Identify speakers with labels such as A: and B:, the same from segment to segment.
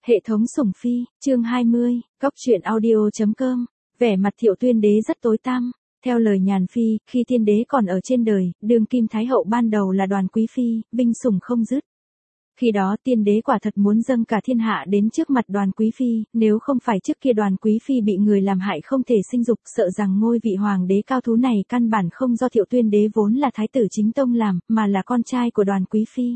A: Hệ thống sủng phi, chương 20, Cóc truyện audio.com. Vẻ mặt Thiệu Tuyên Đế rất tối tăm. Theo lời Nhàn Phi, khi tiên đế còn ở trên đời, đương kim thái hậu ban đầu là Đoàn Quý Phi, binh sủng không dứt. Khi đó tiên đế quả thật muốn dâng cả thiên hạ đến trước mặt Đoàn Quý Phi, nếu không phải trước kia Đoàn Quý Phi bị người làm hại không thể sinh dục, sợ rằng ngôi vị hoàng đế cao thú này căn bản không do Thiệu Tuyên Đế vốn là thái tử chính tông làm, mà là con trai của Đoàn Quý Phi.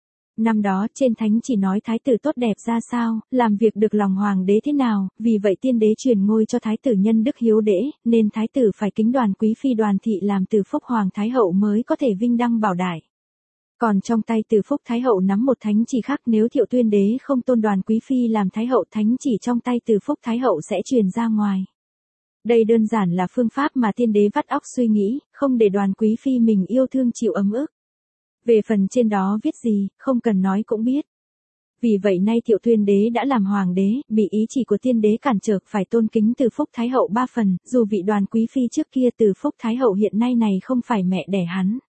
A: Năm đó trên thánh chỉ nói thái tử tốt đẹp ra sao, làm việc được lòng hoàng đế thế nào, vì vậy tiên đế truyền ngôi cho thái tử nhân đức hiếu đễ, nên thái tử phải kính Đoàn Quý Phi Đoàn Thị làm từ phúc hoàng thái hậu mới có thể vinh đăng bảo đại. Còn trong tay từ phúc thái hậu nắm một thánh chỉ khác, nếu Thiệu Tuyên Đế không tôn Đoàn Quý Phi làm thái hậu, thánh chỉ trong tay từ phúc thái hậu sẽ truyền ra ngoài. Đây đơn giản là phương pháp mà tiên đế vắt óc suy nghĩ, không để Đoàn Quý Phi mình yêu thương chịu ấm ức. Về phần trên đó viết gì, không cần nói cũng biết. Vì vậy nay Thiệu Tuyên Đế đã làm hoàng đế, bị ý chỉ của tiên đế cản trở, phải tôn kính từ phúc thái hậu 3 phần, dù vị Đoàn Quý Phi trước kia từ phúc thái hậu hiện nay này không phải mẹ đẻ hắn.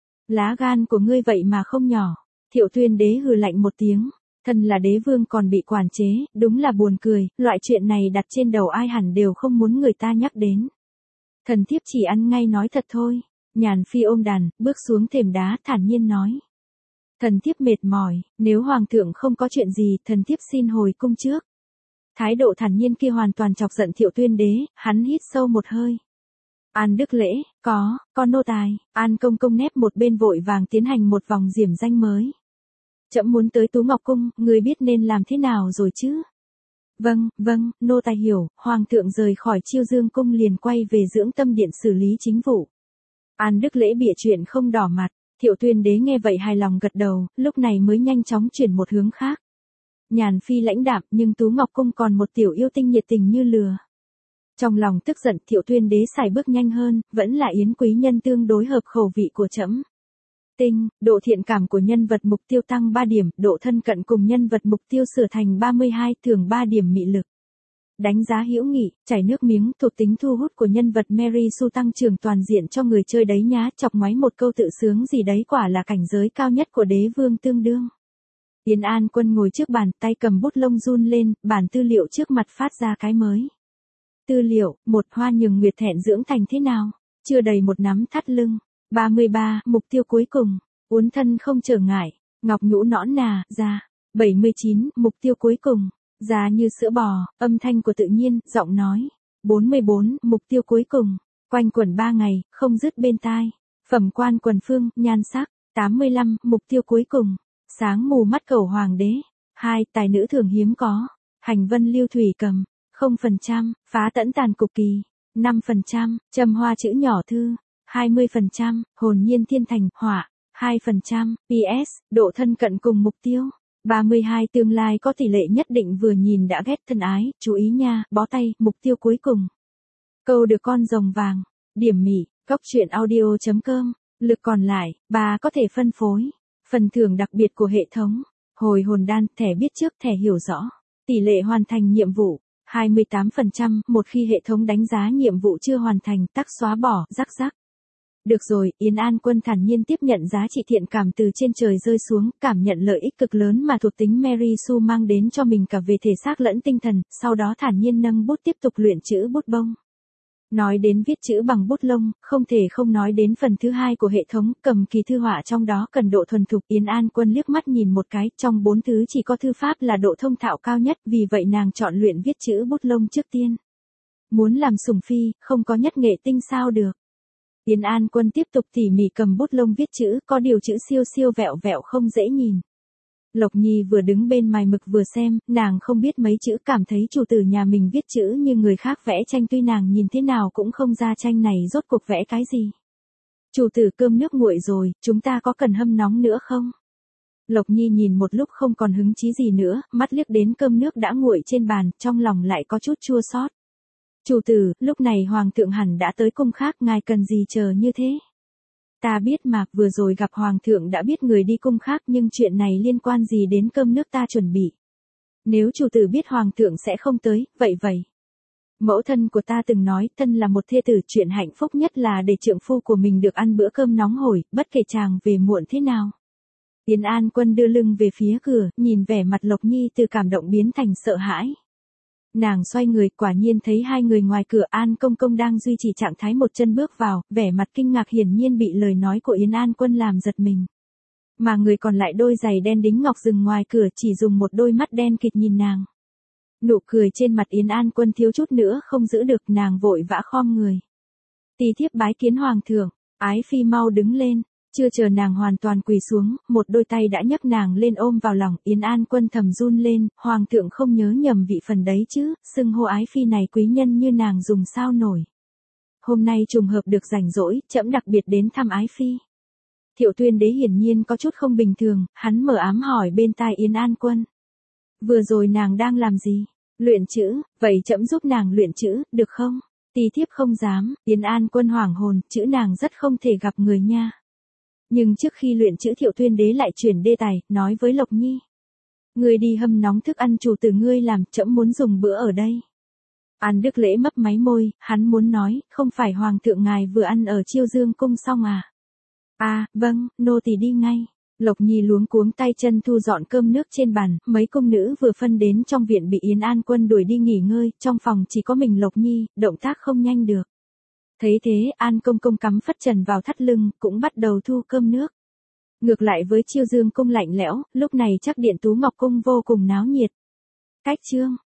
A: Lá gan của ngươi vậy mà không nhỏ. Thiệu Tuyên Đế hừ lạnh một tiếng, thân là đế vương còn bị quản chế, đúng là buồn cười, loại chuyện này đặt trên đầu ai hẳn đều không muốn người ta nhắc đến. Thần thiếp chỉ ăn ngay nói thật thôi. Nhàn Phi ôm đàn, bước xuống thềm đá, thản nhiên nói. Thần thiếp mệt mỏi, nếu hoàng thượng không có chuyện gì, thần thiếp xin hồi cung trước. Thái độ thản nhiên kia hoàn toàn chọc giận Thiệu Tuyên Đế, hắn hít sâu một hơi. An Đức Lễ, con nô tài. An Công Công nép một bên vội vàng tiến hành một vòng diểm danh mới. Trẫm muốn tới Tú Ngọc Cung, người biết nên làm thế nào rồi chứ? Vâng, nô tài hiểu. Hoàng thượng rời khỏi Chiêu Dương Cung liền quay về Dưỡng Tâm Điện xử lý chính vụ. An Đức Lễ bịa chuyện không đỏ mặt. Thiệu Tuyên Đế nghe vậy hài lòng gật đầu, lúc này mới nhanh chóng chuyển một hướng khác. Nhàn Phi lãnh đạm, nhưng Tú Ngọc Cung còn một tiểu yêu tinh nhiệt tình như lừa. Trong lòng tức giận, Thiệu Tuyên Đế xài bước nhanh hơn, vẫn là Yến quý nhân tương đối hợp khẩu vị của trẫm. Độ thiện cảm của nhân vật mục tiêu tăng 3 điểm, độ thân cận cùng nhân vật mục tiêu sửa thành 32, thưởng 3 điểm mị lực. Đánh giá hữu nghị, chảy nước miếng, thuộc tính thu hút của nhân vật Mary Sue tăng trưởng toàn diện cho người chơi đấy nhá, chọc ngoáy một câu tự sướng gì đấy quả là cảnh giới cao nhất của đế vương tương đương. Yến An Quân ngồi trước bàn, tay cầm bút lông run lên, bản tư liệu trước mặt phát ra cái mới. Tư liệu, một hoa nhường nguyệt thẹn dưỡng thành thế nào? Chưa đầy một nắm thắt lưng. 33, mục tiêu cuối cùng. Uốn thân không trở ngại. Ngọc nhũ nõn nà, da. 79, mục tiêu cuối cùng. Da như sữa bò, âm thanh của tự nhiên, giọng nói. 44, mục tiêu cuối cùng. Quanh quẩn 3 ngày, không dứt bên tai. Phẩm quan quần phương, nhan sắc. 85, mục tiêu cuối cùng. Sáng mù mắt cầu hoàng đế. 2, tài nữ thường hiếm có. Hành vân lưu thủy cầm. 0%, phá tẫn tàn cục kỳ. 5%, trầm hoa chữ nhỏ thư. 20%, hồn nhiên thiên thành, hỏa. 2%, PS, độ thân cận cùng mục tiêu. 32, tương lai có tỷ lệ nhất định vừa nhìn đã ghét thân ái, chú ý nha, bó tay, mục tiêu cuối cùng. Câu được con rồng vàng. Điểm mị, Cóc truyện audio.com. Lực còn lại, bà có thể phân phối. Phần thưởng đặc biệt của hệ thống. Hồi hồn đan, thẻ biết trước, thẻ hiểu rõ. Tỷ lệ hoàn thành nhiệm vụ. 28%, một khi hệ thống đánh giá nhiệm vụ chưa hoàn thành, tắc xóa bỏ, rắc. Được rồi, Yến An Quân thản nhiên tiếp nhận giá trị thiện cảm từ trên trời rơi xuống, cảm nhận lợi ích cực lớn mà thuộc tính Mary Sue mang đến cho mình cả về thể xác lẫn tinh thần, sau đó thản nhiên nâng bút tiếp tục luyện chữ bút bông. Nói đến viết chữ bằng bút lông, không thể không nói đến phần thứ 2 của hệ thống, cầm kỳ thư họa trong đó cần độ thuần thục. Yến An Quân liếc mắt nhìn một cái, trong 4 thứ chỉ có thư pháp là độ thông thạo cao nhất, vì vậy nàng chọn luyện viết chữ bút lông trước tiên. Muốn làm sủng phi, không có nhất nghệ tinh sao được. Yến An Quân tiếp tục tỉ mỉ cầm bút lông viết chữ, có điều chữ siêu siêu vẹo vẹo không dễ nhìn. Lộc Nhi vừa đứng bên mài mực vừa xem, nàng không biết mấy chữ, cảm thấy chủ tử nhà mình viết chữ như người khác vẽ tranh, tuy nàng nhìn thế nào cũng không ra tranh này rốt cuộc vẽ cái gì. Chủ tử, cơm nước nguội rồi, chúng ta có cần hâm nóng nữa không? Lộc Nhi nhìn một lúc không còn hứng chí gì nữa, mắt liếc đến cơm nước đã nguội trên bàn, trong lòng lại có chút chua xót. Chủ tử, lúc này hoàng thượng hẳn đã tới cung khác, ngài cần gì chờ như thế? Ta biết mà, vừa rồi gặp hoàng thượng đã biết người đi cung khác, nhưng chuyện này liên quan gì đến cơm nước ta chuẩn bị? Nếu chủ tử biết hoàng thượng sẽ không tới, vậy. Mẫu thân của ta từng nói, thân là một thê tử, chuyện hạnh phúc nhất là để trượng phu của mình được ăn bữa cơm nóng hổi, bất kể chàng về muộn thế nào. Yến An Quân đưa lưng về phía cửa, nhìn vẻ mặt Lộc Nhi từ cảm động biến thành sợ hãi. Nàng xoay người, quả nhiên thấy hai người ngoài cửa. An Công Công đang duy trì trạng thái một chân bước vào, vẻ mặt kinh ngạc hiển nhiên bị lời nói của Yến An Quân làm giật mình. Mà người còn lại đôi giày đen đính ngọc dừng ngoài cửa chỉ dùng một đôi mắt đen kịt nhìn nàng. Nụ cười trên mặt Yến An Quân thiếu chút nữa không giữ được, nàng vội vã khom người. Tỳ thiếp bái kiến hoàng thượng, ái phi mau đứng lên. Chưa chờ nàng hoàn toàn quỳ xuống, một đôi tay đã nhấc nàng lên ôm vào lòng. Yến An Quân thầm run lên, hoàng thượng không nhớ nhầm vị phần đấy chứ, xưng hô ái phi này quý nhân như nàng dùng sao nổi. Hôm nay trùng hợp được rảnh rỗi, trẫm đặc biệt đến thăm ái phi. Thiệu Tuyên Đế hiển nhiên có chút không bình thường, hắn mở ám hỏi bên tai Yến An Quân. Vừa rồi nàng đang làm gì? Luyện chữ, vậy trẫm giúp nàng luyện chữ, được không? Tỳ thiếp không dám. Yến An Quân hoảng hồn, chữ nàng rất không thể gặp người nha. Nhưng trước khi luyện chữ Thiệu Tuyên Đế lại chuyển đề tài, nói với Lộc Nhi. Ngươi đi hâm nóng thức ăn chủ tử ngươi làm, trẫm muốn dùng bữa ở đây. An Đức Lễ mấp máy môi, hắn muốn nói, không phải hoàng thượng ngài vừa ăn ở Chiêu Dương cung xong à? À, vâng, nô tỳ đi ngay. Lộc Nhi luống cuống tay chân thu dọn cơm nước trên bàn, mấy công nữ vừa phân đến trong viện bị Yến An Quân đuổi đi nghỉ ngơi, trong phòng chỉ có mình Lộc Nhi, động tác không nhanh được. Thấy thế, An Công Công cắm phất trần vào thắt lưng, cũng bắt đầu thu cơm nước. Ngược lại với Chiêu Dương cung lạnh lẽo, lúc này chắc Điện Tú Ngọc cung vô cùng náo nhiệt. Cách chương